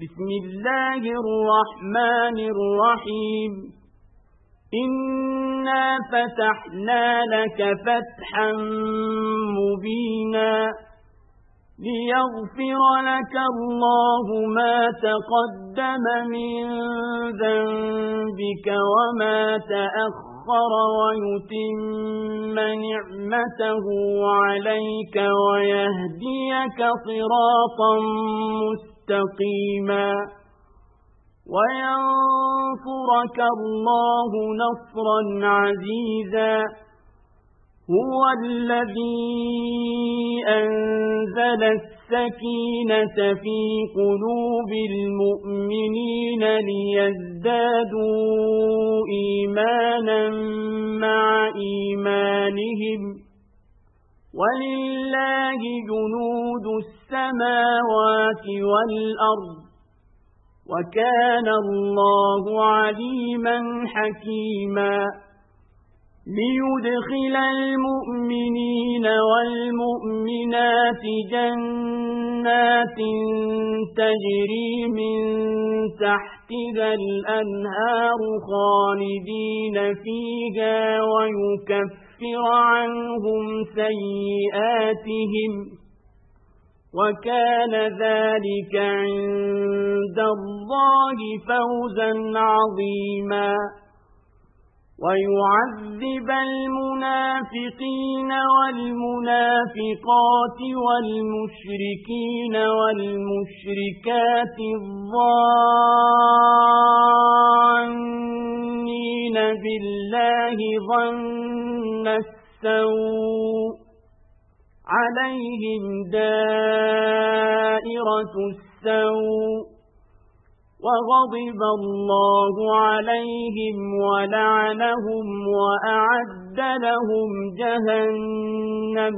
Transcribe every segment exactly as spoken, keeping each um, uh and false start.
بسم الله الرحمن الرحيم إنا فتحنا لك فتحا مبينا ليغفر لك الله ما تقدم من ذنبك وما تأخر ويتم نعمته عليك ويهديك صراطا مستقيما وينصرك الله نصرا عزيزا هو الذي أنزل السكينة في قلوب المؤمنين ليزدادوا إيمانا مع إيمانهم ولله جنود السماوات والأرض وكان الله عليما حكيما ليدخل المؤمنين والمؤمنات جنات تجري من تحتها الأنهار خالدين فيها ويكفر عنهم سيئاتهم وكان ذلك عند الله فوزا عظيما ويعذب المنافقين والمنافقات والمشركين والمشركات الظانين بالله ظن السوء عليهم دائرة السوء وغضب الله عليهم ولعنهم وأعد لهم جهنم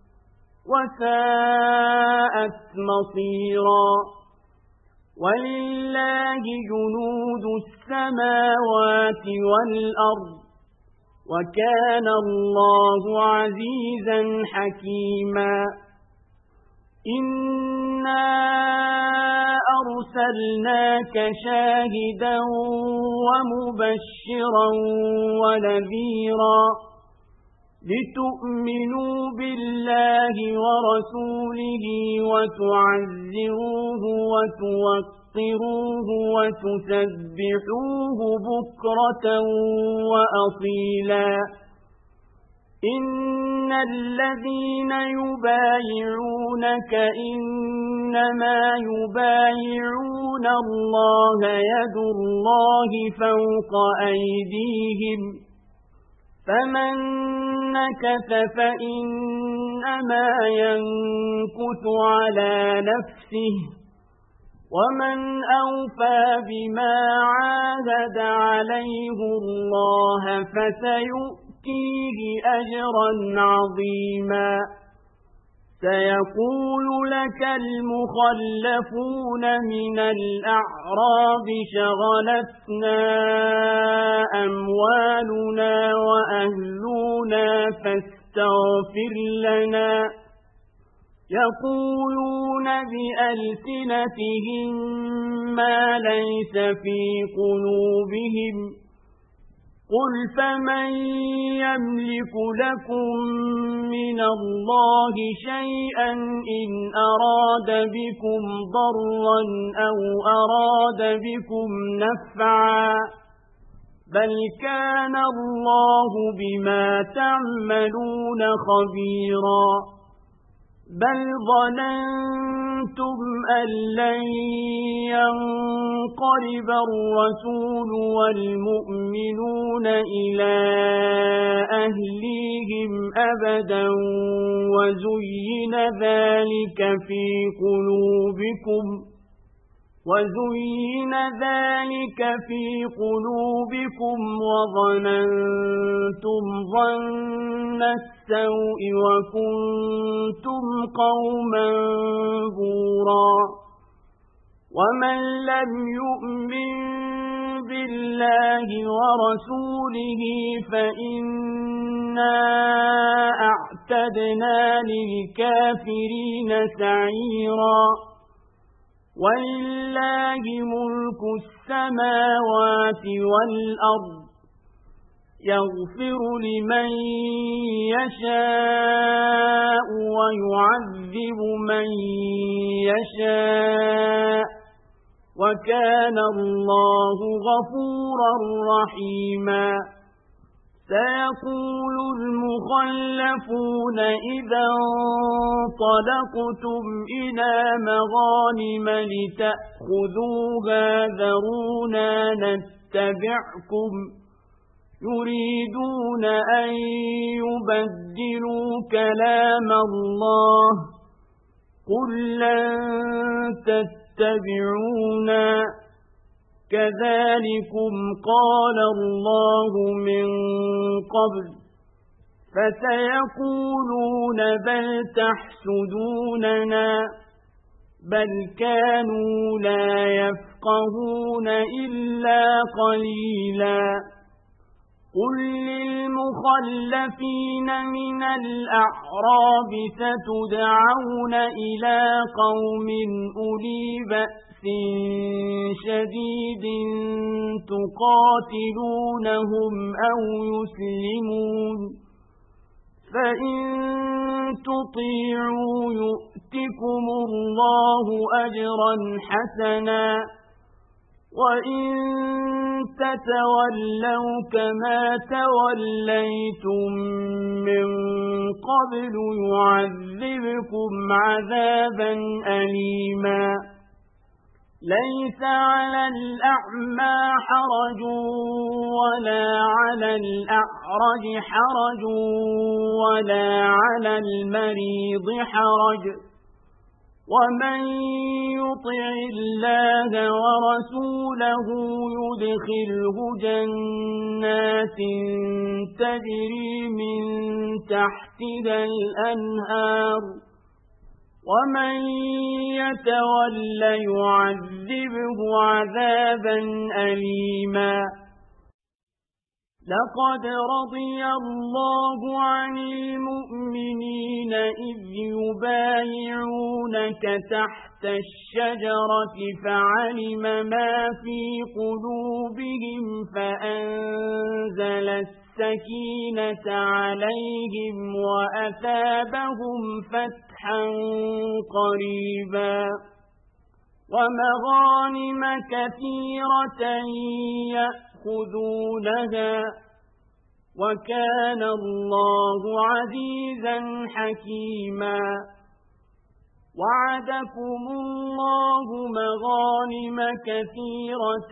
وساءت مصيرا ولله جنود السماوات والأرض وكان الله عزيزا حكيما إنا أرسلناك شاهدا ومبشرا ونذيرا لتؤمنوا بالله ورسوله وتعزروه وتوقروه وتسبحوه بكرة وأصيلا إن الذين يبايعونك إنما يبايعون الله يد الله فوق أيديهم فمن نكث فإنما ينكث على نفسه ومن أوفى بما عاهد عليه الله فسيؤمن فيه أجرا عظيما سيقول لك المخلفون من الأعراب شغلتنا أموالنا وأهلنا فاستغفر لنا يقولون بألسنتهم ما ليس في قلوبهم قل فمن يملك لكم من الله شيئا إن أراد بكم ضرا أو أراد بكم نفعا بل كان الله بما تعملون خبيرا بل ظننتم أن لن ينقلب الرسول والمؤمنون إلى أهليهم أبدا وزين ذلك في قلوبكم وزين ذلك في قلوبكم وظننتم ظن السوء وكنتم قوما بورا ومن لم يؤمن بالله ورسوله فإنا أعتدنا للكافرين سعيرا ولله ملك السماوات والأرض يغفر لمن يشاء ويعذب من يشاء وكان الله غفورا رحيما سيقول المخلفون إذا انطلقتم إلى مغانم لتأخذوها ذرونا نتبعكم يريدون أن يبدلوا كلام الله قل لن تتبعونا كذلكم قال الله من قبل فسيقولون بل تحسدوننا بل كانوا لا يفقهون إلا قليلا قل للمخلفين من الأعراب ستدعون إلى قوم أولي بأس شديد تقاتلونهم أو يسلمون فإن تطيعوا يؤتكم الله أجرا حسنا وإن تتولوا كما توليتم من قبل يعذبكم عذابا أليما ليس على الأعمى حرج ولا على الأعرج حرج ولا على المريض حرج ومن يطع الله ورسوله يدخله جنات تجري من تحتها الأنهار ومن يتول يعذبه عذابا أليما لقد رضي الله عن المؤمنين إذ يبايعونك تحت الشجرة فعلم ما في قلوبهم فأنزل السكينة عليهم وأثابهم فتحا قريبا ومغانم كثيرة يأخذونها وكان الله عزيزا حكيما وعدكم الله مغانم كثيرة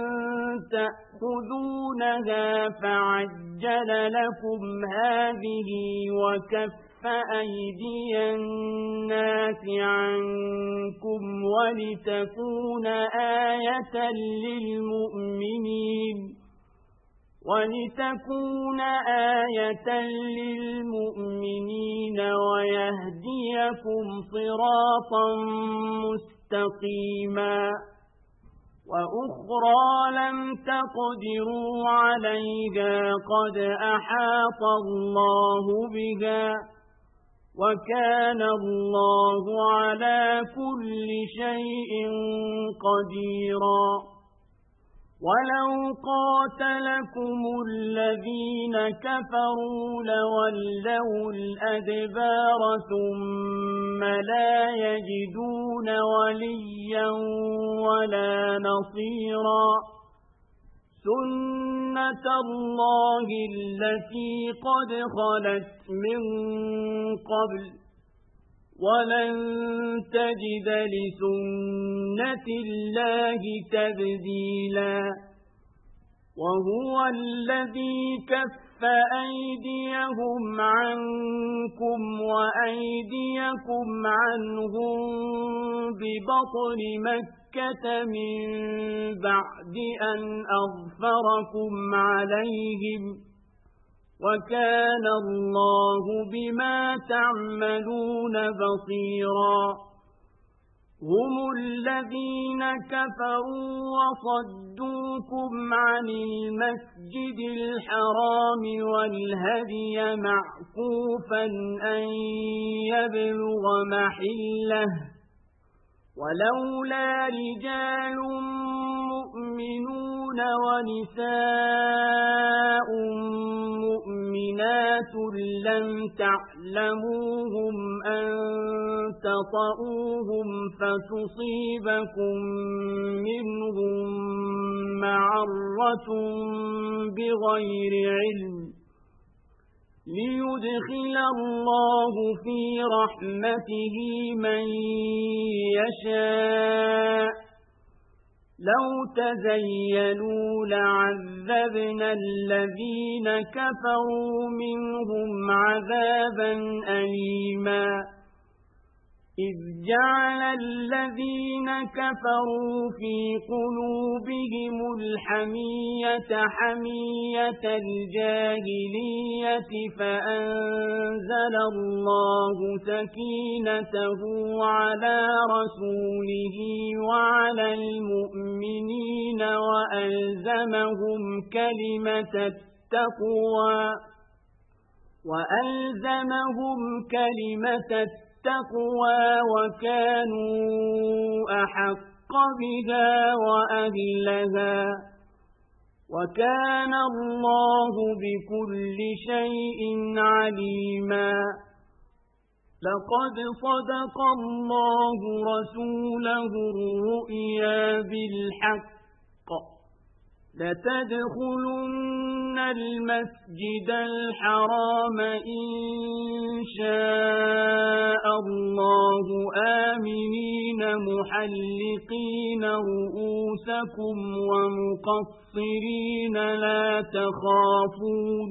تأخذونها فعجل لكم هذه وكف أيدي الناس عنكم ولتكون آية للمؤمنين ولتكون آية للمؤمنين ويهديكم صراطا مستقيما وأخرى لم تقدروا عليها قد أحاط الله بها وكان الله على كل شيء قديرا ولو قاتلكم الذين كفروا لولوا الأدبار ثم لا يجدون وليا ولا نصيرا سنة الله التي قد خلت من قبل ولن تجد لسنة الله تبديلا وهو الذي كف أيديهم عنكم وأيديكم عنهم ببطن مكة من بعد أن أظفركم عليهم وكان الله بما تعملون بصيرا هم الذين كفروا وصدوكم عن المسجد الحرام والهدي معكوفا أن يبلغ محله ولولا رجال مؤمنون ونساء مؤمنات لم تعلموهم أن تطؤوهم فتصيبكم منهم معرة بغير علم ليدخل الله في رحمته من يشاء لو تزينوا لعذبنا الذين كفروا منهم عذابا أليما إذ جعل الذين كفروا في قلوبهم الحمية حمية الجاهلية فأنزل الله سكينته على رسوله وعلى المؤمنين وألزمهم كلمة التقوى وألزمهم كلمة التقوى التقوى وكانوا أحق بها وأهلها وكان الله بكل شيء عليما لقد صدق الله رسوله الرؤيا بالحق لتدخلن المسجد الحرام إن شاء الله آمنين محلقين رؤوسكم ومقصرين لا تخافون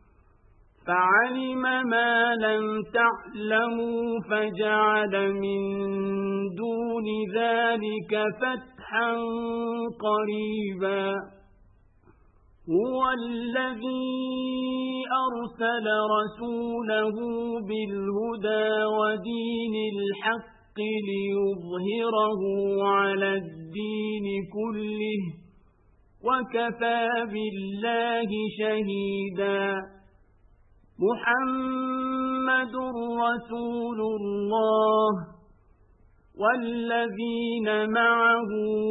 فعلم ما لم تعلموا فجعل من دون ذلك فتحا قريبا هو الذي أرسل رسوله بالهدى ودين الحق ليظهره على الدين كله وكفى بالله شهيدا محمد رسول الله والذين معه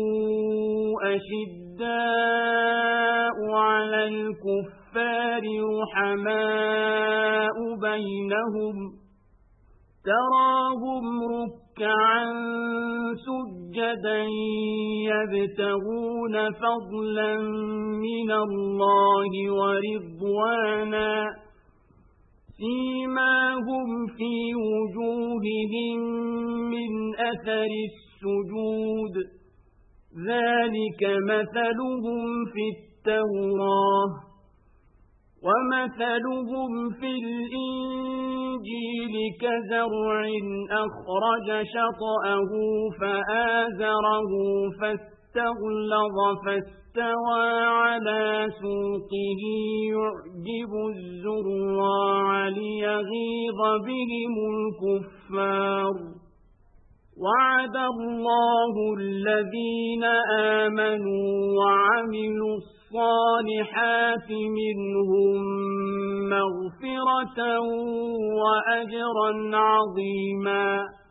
أشداء على الكفار رحماء بينهم تراهم ركعا سجدا يبتغون فضلا من الله ورضوانا سيماهم في وجوههم من أثر السجود ذلك مثلهم في التوراة ومثلهم في الإنجيل كزرع أخرج شطأه فآزره فاستغلظ فاستوى على سوقه يعجب الزراع ليغيظ بهم الكفار وعد الله الذين آمنوا وعملوا الصالحات منهم مغفرة وأجرا عظيما.